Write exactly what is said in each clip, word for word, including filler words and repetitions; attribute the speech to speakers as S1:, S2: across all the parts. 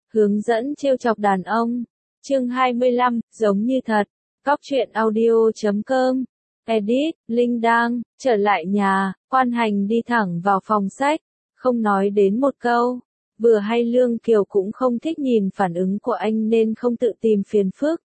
S1: Hướng dẫn trêu chọc đàn ông. Chương hai mươi lăm, giống như thật. Cóc truyện audio chấm com. Edit, Linh Đang, trở lại nhà, Quan Hành đi thẳng vào phòng sách, không nói đến một câu. Vừa hay Lương Kiều cũng không thích nhìn phản ứng của anh nên không tự tìm phiền phức.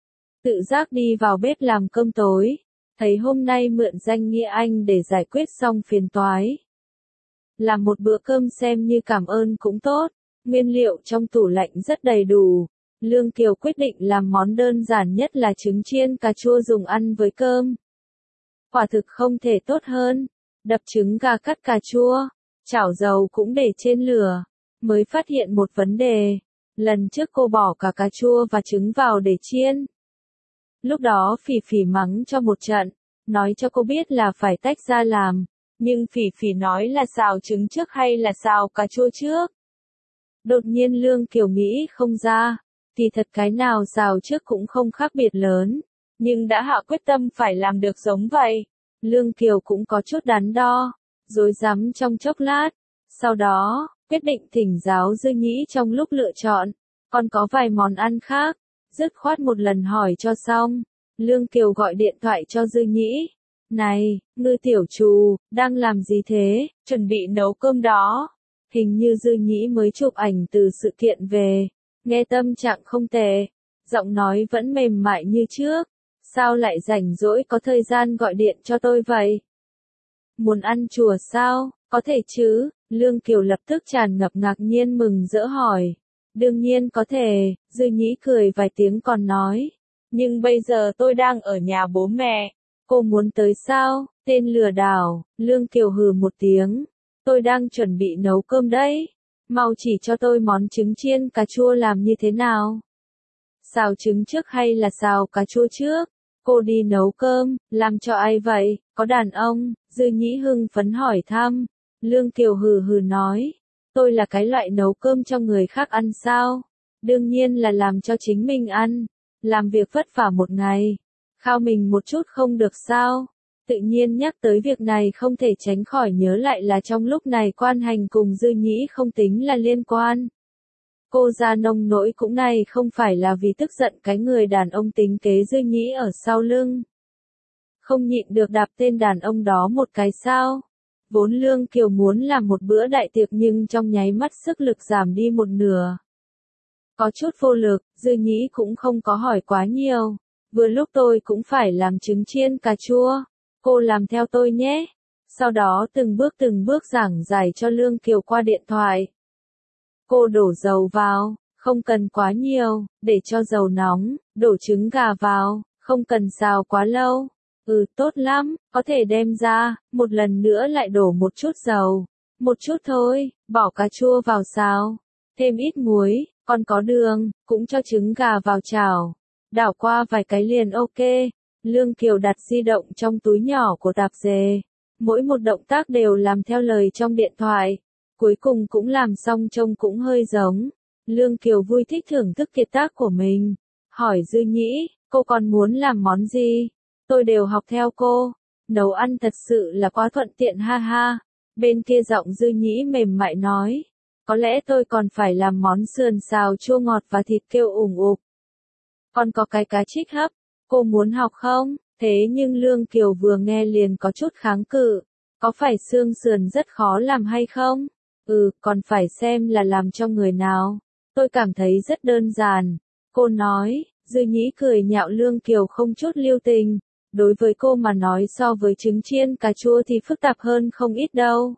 S1: Tự giác đi vào bếp làm cơm tối, thấy hôm nay mượn danh nghĩa anh để giải quyết xong phiền toái. Làm một bữa cơm xem như cảm ơn cũng tốt, nguyên liệu trong tủ lạnh rất đầy đủ. Lương Kiều quyết định làm món đơn giản nhất là trứng chiên cà chua dùng ăn với cơm. Quả thực không thể tốt hơn, đập trứng gà cắt cà chua, chảo dầu cũng để trên lửa, mới phát hiện một vấn đề. Lần trước cô bỏ cả cà chua và trứng vào để chiên. Lúc đó Phỉ Phỉ mắng cho một trận, nói cho cô biết là phải tách ra làm, nhưng Phỉ Phỉ nói là xào trứng trước hay là xào cà chua trước. Đột nhiên Lương Kiều nghĩ không ra, thì thật cái nào xào trước cũng không khác biệt lớn, nhưng đã hạ quyết tâm phải làm được giống vậy. Lương Kiều cũng có chút đắn đo, rối rắm trong chốc lát, sau đó, quyết định thỉnh giáo Dư Nhĩ trong lúc lựa chọn, còn có vài món ăn khác, dứt khoát một lần hỏi cho xong. Lương Kiều gọi điện thoại cho Dư Nhĩ. Này, Ngư tiểu trù, đang làm gì thế? Chuẩn bị nấu cơm đó. Hình như Dư Nhĩ mới chụp ảnh từ sự kiện về, nghe tâm trạng không tệ, giọng nói vẫn mềm mại như trước. Sao lại rảnh rỗi có thời gian gọi điện cho tôi vậy? Muốn ăn chùa sao? Có thể chứ? Lương Kiều lập tức tràn ngập ngạc nhiên mừng rỡ hỏi. Đương nhiên có thể, Dư Nhĩ cười vài tiếng còn nói. Nhưng bây giờ tôi đang ở nhà bố mẹ. Cô muốn tới sao? Tên lừa đảo. Lương Kiều hừ một tiếng. Tôi đang chuẩn bị nấu cơm đấy. Mau chỉ cho tôi món trứng chiên cà chua làm như thế nào? Xào trứng trước hay là xào cà chua trước? Cô đi nấu cơm, làm cho ai vậy? Có đàn ông? Dư Nhĩ hưng phấn hỏi thăm. Lương Kiều hừ hừ nói. Tôi là cái loại nấu cơm cho người khác ăn sao? Đương nhiên là làm cho chính mình ăn. Làm việc vất vả một ngày. Khao mình một chút không được sao? Tự nhiên nhắc tới việc này không thể tránh khỏi nhớ lại là trong lúc này Quan Hành cùng Dư Nhĩ không tính là liên quan. Cô ra nông nỗi cũng này không phải là vì tức giận cái người đàn ông tính kế Dư Nhĩ ở sau lưng. Không nhịn được đạp tên đàn ông đó một cái sao? Vốn Lương Kiều muốn làm một bữa đại tiệc nhưng trong nháy mắt sức lực giảm đi một nửa. Có chút vô lực, Dư Nhĩ cũng không có hỏi quá nhiều. Vừa lúc tôi cũng phải làm trứng chiên cà chua. Cô làm theo tôi nhé. Sau đó từng bước từng bước giảng giải cho Lương Kiều qua điện thoại. Cô đổ dầu vào, không cần quá nhiều, để cho dầu nóng, đổ trứng gà vào, không cần xào quá lâu. Ừ, tốt lắm, có thể đem ra, một lần nữa lại đổ một chút dầu. Một chút thôi, bỏ cà chua vào xào. Thêm ít muối, còn có đường, cũng cho trứng gà vào chảo. Đảo qua vài cái liền ok. Lương Kiều đặt di động trong túi nhỏ của tạp dề. Mỗi một động tác đều làm theo lời trong điện thoại. Cuối cùng cũng làm xong trông cũng hơi giống. Lương Kiều vui thích thưởng thức kiệt tác của mình. Hỏi Dư Nhĩ, cô còn muốn làm món gì? Tôi đều học theo cô. Nấu ăn thật sự là quá thuận tiện ha ha. Bên kia giọng Dư Nhĩ mềm mại nói. Có lẽ tôi còn phải làm món sườn xào chua ngọt và thịt kêu ủng ục. Còn có cái cá trích hấp. Cô muốn học không? Thế nhưng Lương Kiều vừa nghe liền có chút kháng cự. Có phải xương sườn rất khó làm hay không? Ừ, còn phải xem là làm cho người nào. Tôi cảm thấy rất đơn giản. Cô nói, Dư Nhĩ cười nhạo Lương Kiều không chút lưu tình. Đối với cô mà nói so với trứng chiên cà chua thì phức tạp hơn không ít đâu.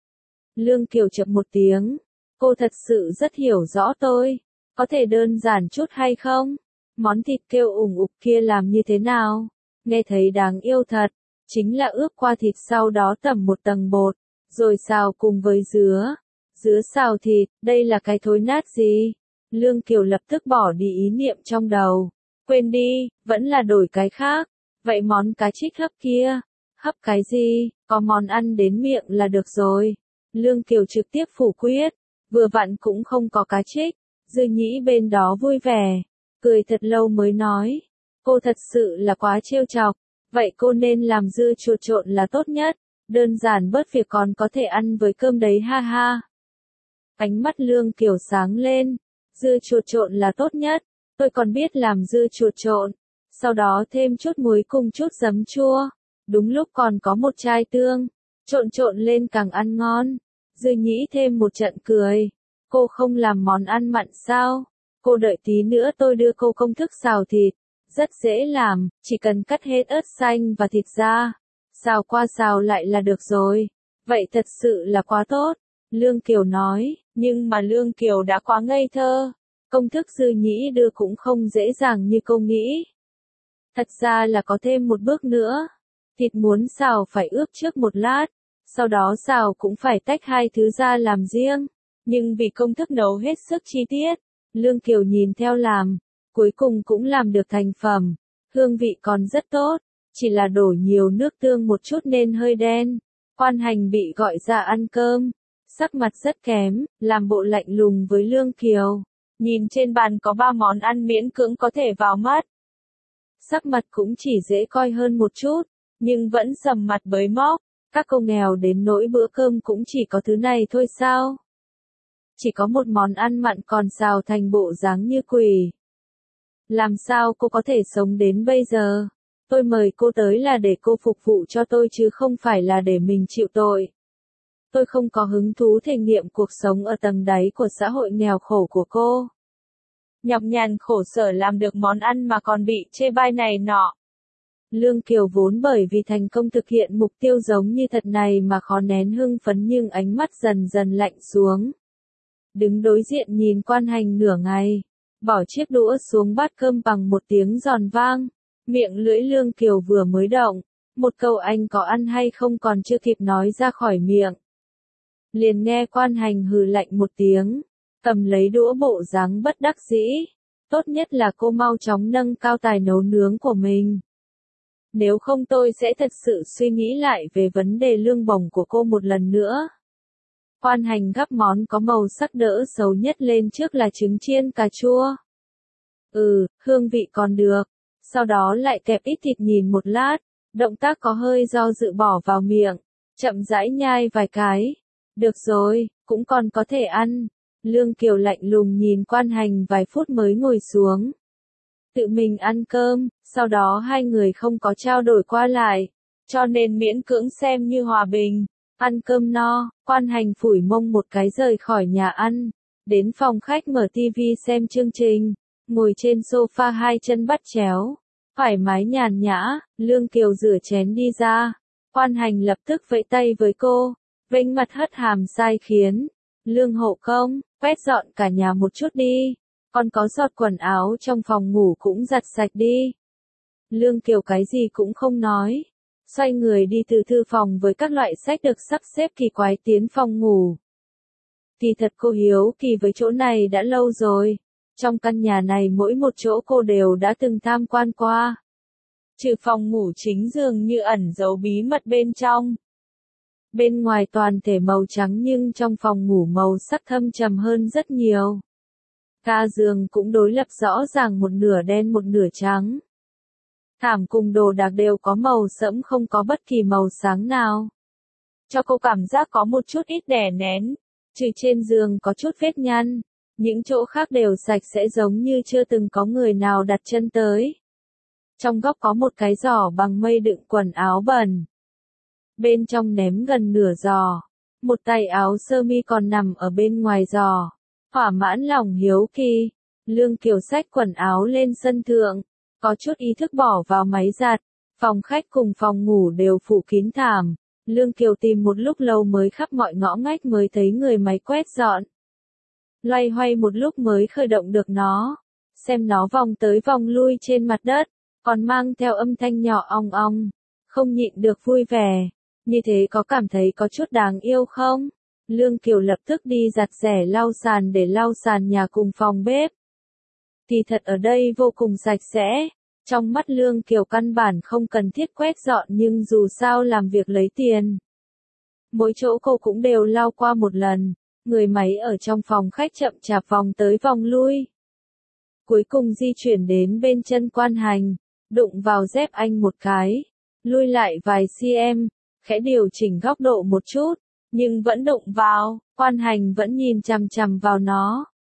S1: Lương Kiều chậm một tiếng. Cô thật sự rất hiểu rõ tôi. Có thể đơn giản chút hay không? Món thịt kêu ủng ục kia làm như thế nào? Nghe thấy đáng yêu thật. Chính là ướp qua thịt sau đó tẩm một tầng bột. Rồi xào cùng với dứa. Dứa xào thịt, đây là cái thối nát gì? Lương Kiều lập tức bỏ đi ý niệm trong đầu. Quên đi, vẫn là đổi cái khác. Vậy món cá trích hấp kia? Hấp cái gì? Có món ăn đến miệng là được rồi. Lương Kiều trực tiếp phủ quyết. Vừa vặn cũng không có cá trích. Dư Nhĩ bên đó vui vẻ. Cười thật lâu mới nói. Cô thật sự là quá trêu chọc. Vậy cô nên làm dưa chuột trộn là tốt nhất. Đơn giản bớt việc còn có thể ăn với cơm đấy ha ha. Ánh mắt Lương Kiều sáng lên. Dưa chuột trộn là tốt nhất, tôi còn biết làm dưa chuột trộn. Sau đó thêm chút muối cùng chút giấm chua. Đúng lúc còn có một chai tương. Trộn trộn lên càng ăn ngon. Dư Nhĩ thêm một trận cười. Cô không làm món ăn mặn sao? Cô đợi tí nữa tôi đưa cô công thức xào thịt. Rất dễ làm, chỉ cần cắt hết ớt xanh và thịt ra. Xào qua xào lại là được rồi. Vậy thật sự là quá tốt. Lương Kiều nói, nhưng mà Lương Kiều đã quá ngây thơ. Công thức Dư Nhĩ đưa cũng không dễ dàng như cô nghĩ. Thật ra là có thêm một bước nữa. Thịt muốn xào phải ướp trước một lát. Sau đó xào cũng phải tách hai thứ ra làm riêng. Nhưng vì công thức nấu hết sức chi tiết, Lương Kiều nhìn theo làm. Cuối cùng cũng làm được thành phẩm. Hương vị còn rất tốt. Chỉ là đổ nhiều nước tương một chút nên hơi đen. Quan Hành bị gọi ra ăn cơm. Sắc mặt rất kém, làm bộ lạnh lùng với Lương Kiều. Nhìn trên bàn có ba món ăn miễn cưỡng có thể vào mắt. Sắc mặt cũng chỉ dễ coi hơn một chút, nhưng vẫn sầm mặt bới móc. Các cô nghèo đến nỗi bữa cơm cũng chỉ có thứ này thôi sao? Chỉ có một món ăn mặn còn xào thành bộ dáng như quỷ. Làm sao cô có thể sống đến bây giờ? Tôi mời cô tới là để cô phục vụ cho tôi chứ không phải là để mình chịu tội. Tôi không có hứng thú thể nghiệm cuộc sống ở tầng đáy của xã hội nghèo khổ của cô. Nhọc nhằn khổ sở làm được món ăn mà còn bị chê bai này nọ. Lương Kiều vốn bởi vì thành công thực hiện mục tiêu giống như thật này mà khó nén hưng phấn nhưng ánh mắt dần dần lạnh xuống. Đứng đối diện nhìn Quan Hành nửa ngày, bỏ chiếc đũa xuống bát cơm bằng một tiếng giòn vang, miệng lưỡi Lương Kiều vừa mới động, một câu anh có ăn hay không còn chưa kịp nói ra khỏi miệng. Liền nghe Quan Hành hừ lạnh một tiếng, cầm lấy đũa bộ dáng bất đắc dĩ, tốt nhất là cô mau chóng nâng cao tài nấu nướng của mình. Nếu không tôi sẽ thật sự suy nghĩ lại về vấn đề lương bổng của cô một lần nữa. Quan Hành gắp món có màu sắc đỡ xấu nhất lên trước là trứng chiên cà chua. Ừ, hương vị còn được. Sau đó lại kẹp ít thịt nhìn một lát, động tác có hơi do dự bỏ vào miệng, chậm rãi nhai vài cái. Được rồi, cũng còn có thể ăn. Lương Kiều lạnh lùng nhìn Quan Hành vài phút mới ngồi xuống. Tự mình ăn cơm, sau đó hai người không có trao đổi qua lại, cho nên miễn cưỡng xem như hòa bình. Ăn cơm no, Quan Hành phủi mông một cái rời khỏi nhà ăn, đến phòng khách mở tivi xem chương trình, ngồi trên sofa hai chân bắt chéo, thoải mái nhàn nhã. Lương Kiều rửa chén đi ra, Quan Hành lập tức vẫy tay với cô, vênh mặt hất hàm sai khiến. Lương hộ công, quét dọn cả nhà một chút đi, còn có giọt quần áo trong phòng ngủ cũng giặt sạch đi. Lương Kiều cái gì cũng không nói, xoay người đi từ thư phòng với các loại sách được sắp xếp kỳ quái tiến phòng ngủ. Kỳ thật cô hiếu kỳ với chỗ này đã lâu rồi, trong căn nhà này mỗi một chỗ cô đều đã từng tham quan qua. Trừ phòng ngủ chính dường như ẩn giấu bí mật bên trong. Bên ngoài toàn thể màu trắng nhưng trong phòng ngủ màu sắc thâm trầm hơn rất nhiều. Ga giường cũng đối lập rõ ràng một nửa đen một nửa trắng. Thảm cùng đồ đạc đều có màu sẫm không có bất kỳ màu sáng nào. Cho cô cảm giác có một chút ít đè nén, trừ trên giường có chút vết nhăn, những chỗ khác đều sạch sẽ giống như chưa từng có người nào đặt chân tới. Trong góc có một cái giỏ bằng mây đựng quần áo bẩn. Bên trong ném gần nửa giò, một tay áo sơ mi còn nằm ở bên ngoài giò. Thỏa mãn lòng hiếu kỳ, Lương Kiều xách quần áo lên sân thượng, có chút ý thức bỏ vào máy giặt, phòng khách cùng phòng ngủ đều phủ kín thảm. Lương Kiều tìm một lúc lâu mới khắp mọi ngõ ngách mới thấy người máy quét dọn. Loay hoay một lúc mới khởi động được nó, xem nó vòng tới vòng lui trên mặt đất, còn mang theo âm thanh nhỏ ong ong, không nhịn được vui vẻ. Như thế có cảm thấy có chút đáng yêu không? Lương Kiều lập tức đi giặt rẻ lau sàn để lau sàn nhà cùng phòng bếp. Kỳ thật ở đây vô cùng sạch sẽ, trong mắt Lương Kiều căn bản không cần thiết quét dọn nhưng dù sao làm việc lấy tiền. Mỗi chỗ cô cũng đều lau qua một lần, người máy ở trong phòng khách chậm chạp vòng tới vòng lui. Cuối cùng di chuyển đến bên chân Quan Hành, đụng vào dép anh một cái, lui lại vài cm, khẽ điều chỉnh góc độ một chút. Nhưng vẫn đụng vào, Quan Hành vẫn nhìn chằm chằm vào nó.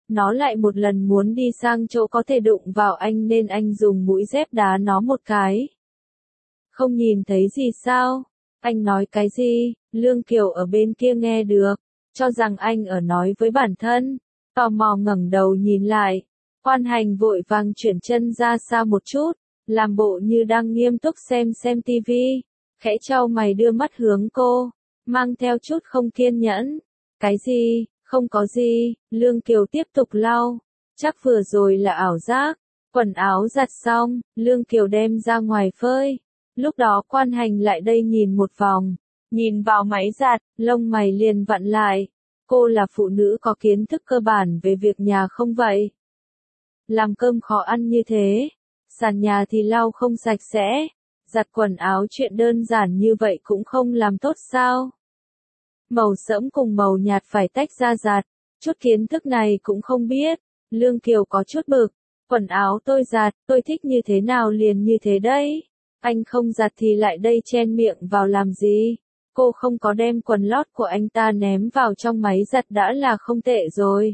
S1: nó lại một lần muốn đi sang chỗ có thể đụng vào anh nên anh dùng mũi dép đá nó một cái. Không nhìn thấy gì sao? Anh nói cái gì? Lương Kiều ở bên kia nghe được, cho rằng anh ở nói với bản thân, tò mò ngẩng đầu nhìn lại. Quan Hành vội vàng chuyển chân ra xa một chút, làm bộ như đang nghiêm túc xem xem tivi, khẽ chau mày đưa mắt hướng cô, mang theo chút không kiên nhẫn. Cái gì? Không có gì, Lương Kiều tiếp tục lau, chắc vừa rồi là ảo giác. Quần áo giặt xong, Lương Kiều đem ra ngoài phơi. Lúc đó Quan Hành lại đây nhìn một vòng, nhìn vào máy giặt, lông mày liền vặn lại. Cô là phụ nữ có kiến thức cơ bản về việc nhà không vậy? Làm cơm khó ăn như thế, sàn nhà thì lau không sạch sẽ, giặt quần áo chuyện đơn giản như vậy cũng không làm tốt sao? Màu sẫm cùng màu nhạt phải tách ra giặt, chút kiến thức này cũng không biết. Lương Kiều có chút bực, quần áo tôi giặt, tôi thích như thế nào liền như thế đấy. Anh không giặt thì lại đây chen miệng vào làm gì? Cô không có đem quần lót của anh ta ném vào trong máy giặt đã là không tệ rồi.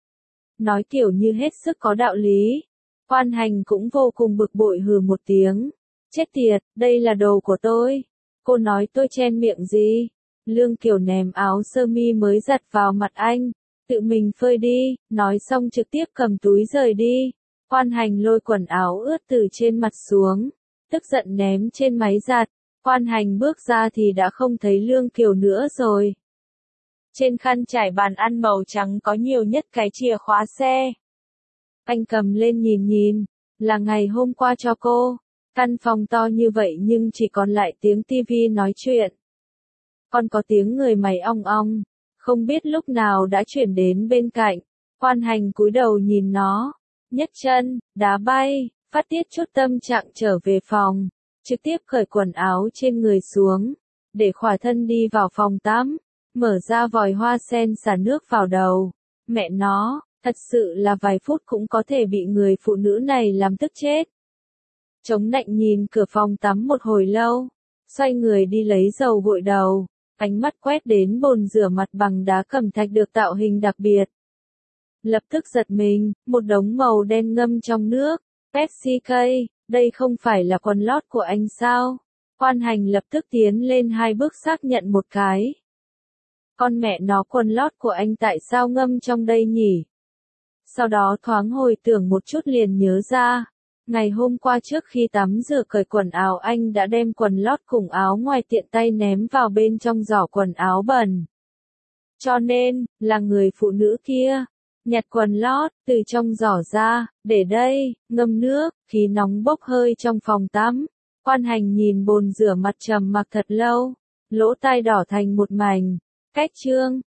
S1: Nói kiểu như hết sức có đạo lý. Quan Hành cũng vô cùng bực bội hừ một tiếng. Chết tiệt, đây là đồ của tôi. Cô nói tôi chen miệng gì? Lương Kiều ném áo sơ mi mới giặt vào mặt anh. Tự mình phơi đi, nói xong trực tiếp cầm túi rời đi. Quan Hành lôi quần áo ướt từ trên mặt xuống, tức giận ném trên máy giặt. Quan Hành bước ra thì đã không thấy Lương Kiều nữa rồi. Trên khăn trải bàn ăn màu trắng có nhiều nhất cái chìa khóa xe. Anh cầm lên nhìn nhìn, là ngày hôm qua cho cô. Căn phòng to như vậy nhưng chỉ còn lại tiếng tivi nói chuyện. Còn có tiếng người mày ong ong, không biết lúc nào đã chuyển đến bên cạnh. Quan Hành cúi đầu nhìn nó, nhấc chân, đá bay, phát tiết chút tâm trạng trở về phòng, trực tiếp cởi quần áo trên người xuống, để khỏa thân đi vào phòng tắm, mở ra vòi hoa sen xả nước vào đầu. Mẹ nó, thật sự là vài phút cũng có thể bị người phụ nữ này làm tức chết. Chống nạnh nhìn cửa phòng tắm một hồi lâu, xoay người đi lấy dầu gội đầu, ánh mắt quét đến bồn rửa mặt bằng đá cẩm thạch được tạo hình đặc biệt. Lập tức giật mình, một đống màu đen ngâm trong nước. Pepsi K, đây không phải là quần lót của anh sao? Quan Hành lập tức tiến lên hai bước xác nhận một cái. Con mẹ nó, quần lót của anh tại sao ngâm trong đây nhỉ? Sau đó thoáng hồi tưởng một chút liền nhớ ra. Ngày hôm qua trước khi tắm rửa cởi quần áo anh đã đem quần lót cùng áo ngoài tiện tay ném vào bên trong giỏ quần áo bẩn. Cho nên, là người phụ nữ kia nhặt quần lót từ trong giỏ ra, để đây, ngâm nước, khí nóng bốc hơi trong phòng tắm. Quan Hành nhìn bồn rửa mặt trầm mặc thật lâu, lỗ tai đỏ thành một mảnh. Cách chương